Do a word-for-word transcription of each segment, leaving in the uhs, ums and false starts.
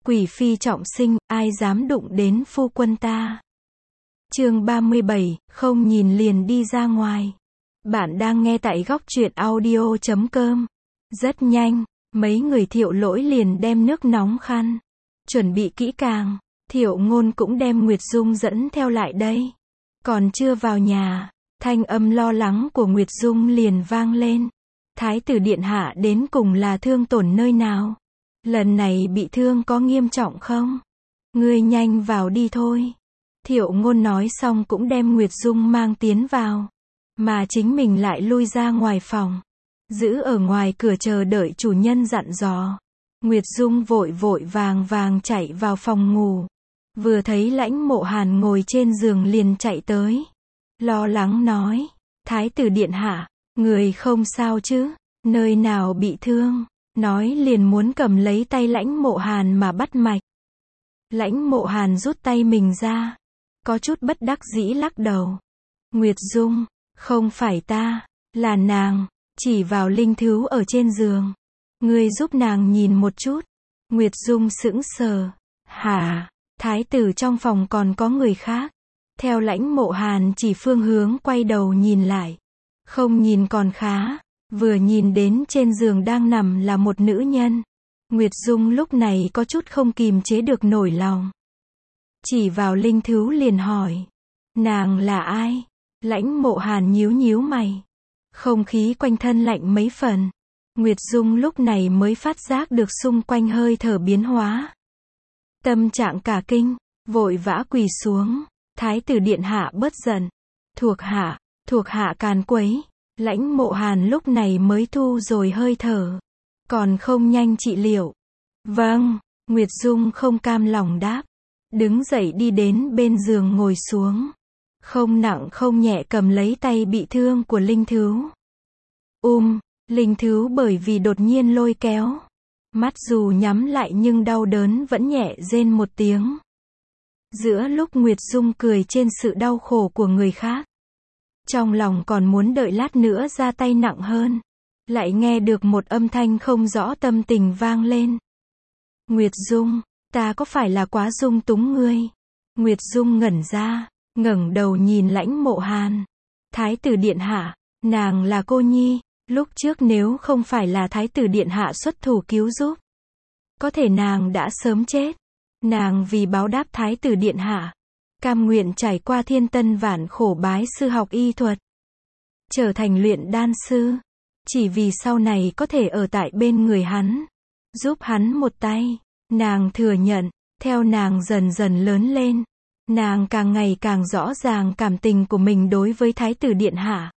Quỷ phi trọng sinh, ai dám đụng đến phu quân ta. Chương ba mươi bảy, không nhìn liền đi ra ngoài. Bạn đang nghe tại góc truyện audio chấm com. Rất nhanh, mấy người Thiệu Lỗi liền đem nước nóng khăn chuẩn bị kỹ càng. Thiệu Ngôn cũng đem Nguyệt Dung dẫn theo lại đây. Còn chưa vào nhà, thanh âm lo lắng của Nguyệt Dung liền vang lên. Thái tử điện hạ đến cùng là thương tổn nơi nào? Lần này bị thương có nghiêm trọng không? Ngươi nhanh vào đi thôi. Thiệu Ngôn nói xong cũng đem Nguyệt Dung mang tiến vào. Mà chính mình lại lui ra ngoài phòng. Giữ ở ngoài cửa chờ đợi chủ nhân dặn dò. Nguyệt Dung vội vội vàng vàng chạy vào phòng ngủ. Vừa thấy Lãnh Mộ Hàn ngồi trên giường liền chạy tới. Lo lắng nói, Thái tử điện hạ, người không sao chứ, nơi nào bị thương, nói liền muốn cầm lấy tay Lãnh Mộ Hàn mà bắt mạch. Lãnh Mộ Hàn rút tay mình ra, có chút bất đắc dĩ lắc đầu. Nguyệt Dung, không phải ta, là nàng, chỉ vào linh thứu ở trên giường. Ngươi giúp nàng nhìn một chút. Nguyệt Dung sững sờ, hả? Thái tử trong phòng còn có người khác. Theo Lãnh Mộ Hàn chỉ phương hướng quay đầu nhìn lại. Không nhìn còn khá, vừa nhìn đến trên giường đang nằm là một nữ nhân. Nguyệt Dung lúc này có chút không kìm chế được nổi lòng. Chỉ vào linh thứu liền hỏi, nàng là ai? Lãnh Mộ Hàn nhíu nhíu mày. Không khí quanh thân lạnh mấy phần. Nguyệt Dung lúc này mới phát giác được xung quanh hơi thở biến hóa. Tâm trạng cả kinh, vội vã quỳ xuống. Thái tử điện hạ bớt giận. Thuộc hạ, thuộc hạ càn quấy. Lãnh Mộ Hàn lúc này mới thu rồi hơi thở. Còn không nhanh trị liệu. Vâng, Nguyệt Dung không cam lòng đáp. Đứng dậy đi đến bên giường ngồi xuống. Không nặng không nhẹ cầm lấy tay bị thương của linh thứu. Um, linh thứu bởi vì đột nhiên lôi kéo. Mắt dù nhắm lại nhưng đau đớn vẫn nhẹ rên một tiếng. Giữa lúc Nguyệt Dung cười trên sự đau khổ của người khác. Trong lòng còn muốn đợi lát nữa ra tay nặng hơn. Lại nghe được một âm thanh không rõ tâm tình vang lên. Nguyệt Dung, ta có phải là quá dung túng ngươi? Nguyệt Dung ngẩn ra, ngẩng đầu nhìn Lãnh Mộ Hàn. Thái tử điện hạ, nàng là cô nhi. Lúc trước nếu không phải là Thái tử điện hạ xuất thủ cứu giúp, có thể nàng đã sớm chết. Nàng vì báo đáp Thái tử điện hạ, cam nguyện trải qua thiên tân vạn khổ bái sư học y thuật, trở thành luyện đan sư, chỉ vì sau này có thể ở tại bên người hắn, giúp hắn một tay. Nàng thừa nhận, theo nàng dần dần lớn lên, nàng càng ngày càng rõ ràng cảm tình của mình đối với Thái tử điện hạ.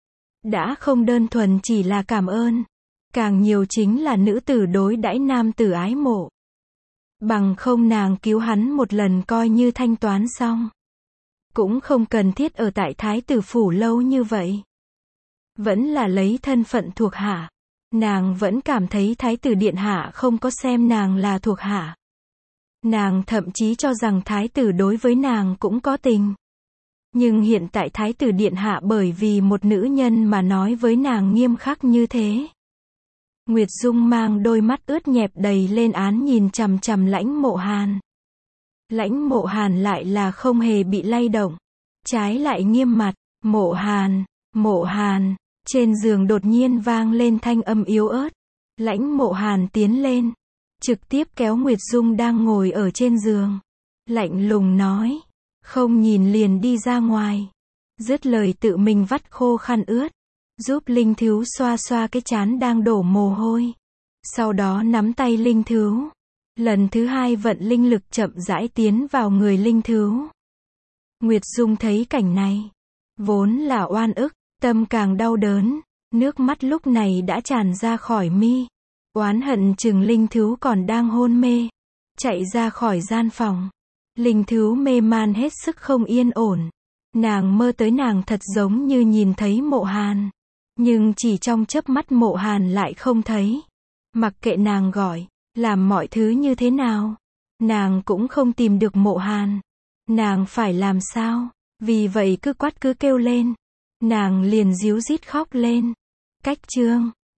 Đã không đơn thuần chỉ là cảm ơn, càng nhiều chính là nữ tử đối đãi nam tử ái mộ. Bằng không nàng cứu hắn một lần coi như thanh toán xong. Cũng không cần thiết ở tại Thái tử phủ lâu như vậy. Vẫn là lấy thân phận thuộc hạ. Nàng vẫn cảm thấy Thái tử điện hạ không có xem nàng là thuộc hạ. Nàng thậm chí cho rằng Thái tử đối với nàng cũng có tình. Nhưng hiện tại Thái tử điện hạ bởi vì một nữ nhân mà nói với nàng nghiêm khắc như thế. Nguyệt Dung mang đôi mắt ướt nhẹp đầy lên án nhìn chằm chằm Lãnh Mộ Hàn. Lãnh Mộ Hàn lại là không hề bị lay động. Trái lại nghiêm mặt, Mộ Hàn, Mộ Hàn. Trên giường đột nhiên vang lên thanh âm yếu ớt. Lãnh Mộ Hàn tiến lên, trực tiếp kéo Nguyệt Dung đang ngồi ở trên giường. Lạnh lùng nói, không nhìn liền đi ra ngoài. Dứt lời tự mình vắt khô khăn ướt, giúp linh thứu xoa xoa cái trán đang đổ mồ hôi. Sau đó nắm tay linh thứu. Lần thứ hai vận linh lực chậm rãi tiến vào người linh thứu. Nguyệt Dung thấy cảnh này, vốn là oan ức, tâm càng đau đớn, nước mắt lúc này đã tràn ra khỏi mi. Oán hận chừng linh thứu còn đang hôn mê. Chạy ra khỏi gian phòng. Linh thứu mê man hết sức không yên ổn. Nàng mơ tới nàng thật giống như nhìn thấy Mộ Hàn. Nhưng chỉ trong chớp mắt Mộ Hàn lại không thấy. Mặc kệ nàng gọi, làm mọi thứ như thế nào, nàng cũng không tìm được Mộ Hàn. Nàng phải làm sao? Vì vậy cứ quát cứ kêu lên. Nàng liền díu dít khóc lên. Cách chương